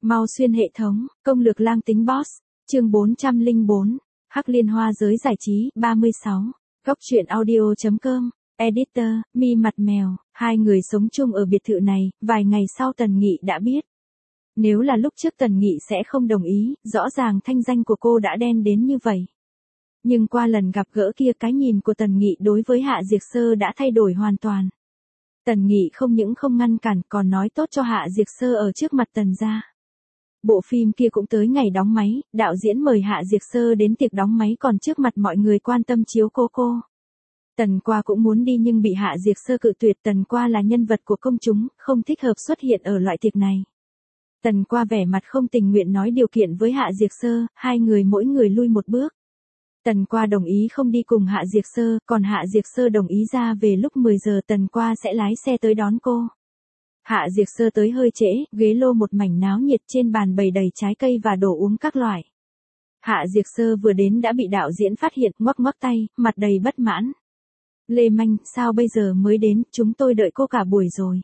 Mau xuyên hệ thống, công lược lang tính boss. Chương 404. Hắc liên hoa giới giải trí 36. Góc truyện audio.com. Editor, Mi mặt mèo. Hai người sống chung ở biệt thự này, vài ngày sau Tần Nghị đã biết. Nếu là lúc trước Tần Nghị sẽ không đồng ý, rõ ràng thanh danh của cô đã đen đến như vậy. Nhưng qua lần gặp gỡ kia, cái nhìn của Tần Nghị đối với Hạ Diệt Sơ đã thay đổi hoàn toàn. Tần Nghị không những không ngăn cản, còn nói tốt cho Hạ Diệt Sơ ở trước mặt Tần gia. Bộ phim kia cũng tới ngày đóng máy, đạo diễn mời Hạ Diệt Sơ đến tiệc đóng máy còn trước mặt mọi người quan tâm chiếu cố cô. Tần Qua cũng muốn đi nhưng bị Hạ Diệt Sơ cự tuyệt. Tần Qua là nhân vật của công chúng, không thích hợp xuất hiện ở loại tiệc này. Tần Qua vẻ mặt không tình nguyện nói điều kiện với Hạ Diệt Sơ, hai người mỗi người lui một bước. Tần Qua đồng ý không đi cùng Hạ Diệt Sơ, còn Hạ Diệt Sơ đồng ý ra về lúc 10 giờ Tần Qua sẽ lái xe tới đón cô. Hạ Diệt Sơ tới hơi trễ, ghế lô một mảnh náo nhiệt, trên bàn bày đầy trái cây và đồ uống các loại. Hạ Diệt Sơ vừa đến đã bị đạo diễn phát hiện, ngoắc ngoắc tay, mặt đầy bất mãn. Lê Manh, sao bây giờ mới đến, chúng tôi đợi cô cả buổi rồi.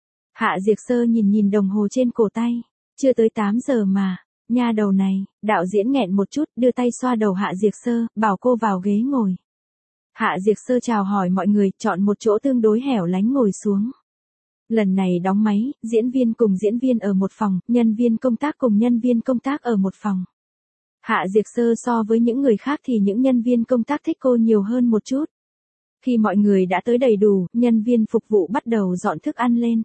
Hạ Diệt Sơ nhìn đồng hồ trên cổ tay, chưa tới 8 giờ mà. Nha đầu này, đạo diễn nghẹn một chút, đưa tay xoa đầu Hạ Diệt Sơ, bảo cô vào ghế ngồi. Hạ Diệt Sơ chào hỏi mọi người, chọn một chỗ tương đối hẻo lánh ngồi xuống. Lần này đóng máy, diễn viên cùng diễn viên ở một phòng, nhân viên công tác cùng nhân viên công tác ở một phòng. Hạ Diệt Sơ so với những người khác thì những nhân viên công tác thích cô nhiều hơn một chút. Khi mọi người đã tới đầy đủ, nhân viên phục vụ bắt đầu dọn thức ăn lên.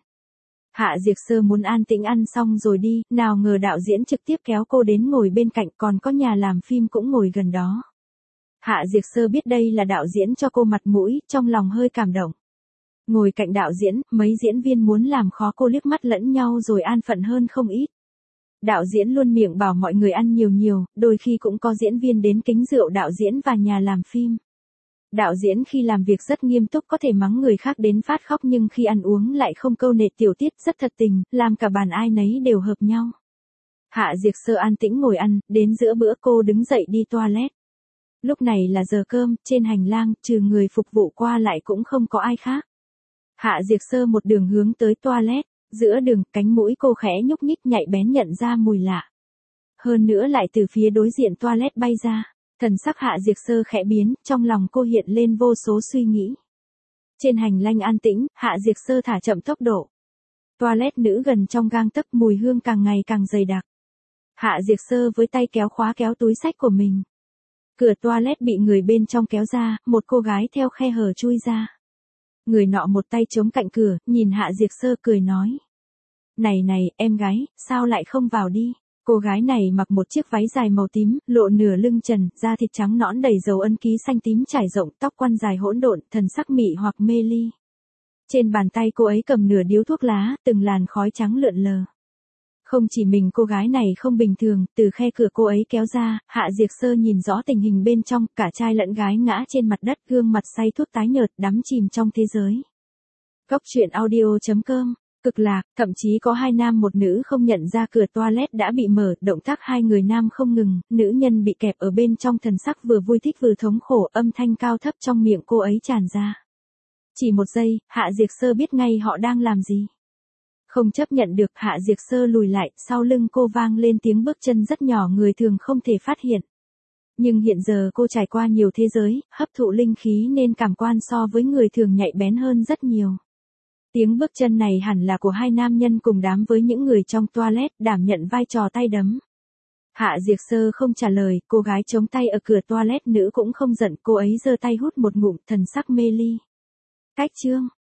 Hạ Diệt Sơ muốn an tĩnh ăn xong rồi đi, nào ngờ đạo diễn trực tiếp kéo cô đến ngồi bên cạnh, còn có nhà làm phim cũng ngồi gần đó. Hạ Diệt Sơ biết đây là đạo diễn cho cô mặt mũi, trong lòng hơi cảm động. Ngồi cạnh đạo diễn, mấy diễn viên muốn làm khó cô liếc mắt lẫn nhau rồi an phận hơn không ít. Đạo diễn luôn miệng bảo mọi người ăn nhiều, đôi khi cũng có diễn viên đến kính rượu đạo diễn và nhà làm phim. Đạo diễn khi làm việc rất nghiêm túc, có thể mắng người khác đến phát khóc, nhưng khi ăn uống lại không câu nệ tiểu tiết, rất thật tình, làm cả bàn ai nấy đều hợp nhau. Hạ Diệt Sơ an tĩnh ngồi ăn, đến giữa bữa cô đứng dậy đi toilet. Lúc này là giờ cơm, trên hành lang, trừ người phục vụ qua lại cũng không có ai khác. Hạ Diệt Sơ một đường hướng tới toilet, giữa đường, cánh mũi cô khẽ nhúc nhích, nhạy bén nhận ra mùi lạ. Hơn nữa lại từ phía đối diện toilet bay ra. Thần sắc Hạ Diệt Sơ khẽ biến, trong lòng cô hiện lên vô số suy nghĩ. Trên hành lang an tĩnh, Hạ Diệt Sơ thả chậm tốc độ. Toilet nữ gần trong gang tấc, mùi hương càng ngày càng dày đặc. Hạ Diệt Sơ với tay kéo khóa kéo túi xách của mình. Cửa toilet bị người bên trong kéo ra, một cô gái theo khe hở chui ra. Người nọ một tay chống cạnh cửa, nhìn Hạ Diệt Sơ cười nói. Này, em gái, sao lại không vào đi? Cô gái này mặc một chiếc váy dài màu tím, lộ nửa lưng trần, da thịt trắng nõn đầy dấu ấn ký xanh tím trải rộng, tóc quăn dài hỗn độn, thần sắc mị hoặc mê ly. Trên bàn tay cô ấy cầm nửa điếu thuốc lá, từng làn khói trắng lượn lờ. Không chỉ mình cô gái này không bình thường, từ khe cửa cô ấy kéo ra, Hạ Diệt Sơ nhìn rõ tình hình bên trong, cả trai lẫn gái ngã trên mặt đất, gương mặt say thuốc tái nhợt, đắm chìm trong thế giới. Góc truyện audio.com. Cực lạc, thậm chí có hai nam một nữ không nhận ra cửa toilet đã bị mở, động tác hai người nam không ngừng, nữ nhân bị kẹp ở bên trong, thần sắc vừa vui thích vừa thống khổ, âm thanh cao thấp trong miệng cô ấy tràn ra. Chỉ một giây, Hạ Diệt Sơ biết ngay họ đang làm gì. Không chấp nhận được, Hạ Diệt Sơ lùi lại, sau lưng cô vang lên tiếng bước chân rất nhỏ, người thường không thể phát hiện. Nhưng hiện giờ cô trải qua nhiều thế giới, hấp thụ linh khí nên cảm quan so với người thường nhạy bén hơn rất nhiều. Tiếng bước chân này hẳn là của hai nam nhân cùng đám với những người trong toilet, đảm nhận vai trò tay đấm. Hạ Diệt Sơ không trả lời, cô gái chống tay ở cửa toilet nữ cũng không giận, cô ấy giơ tay hút một ngụm, thần sắc mê ly. Cách chương.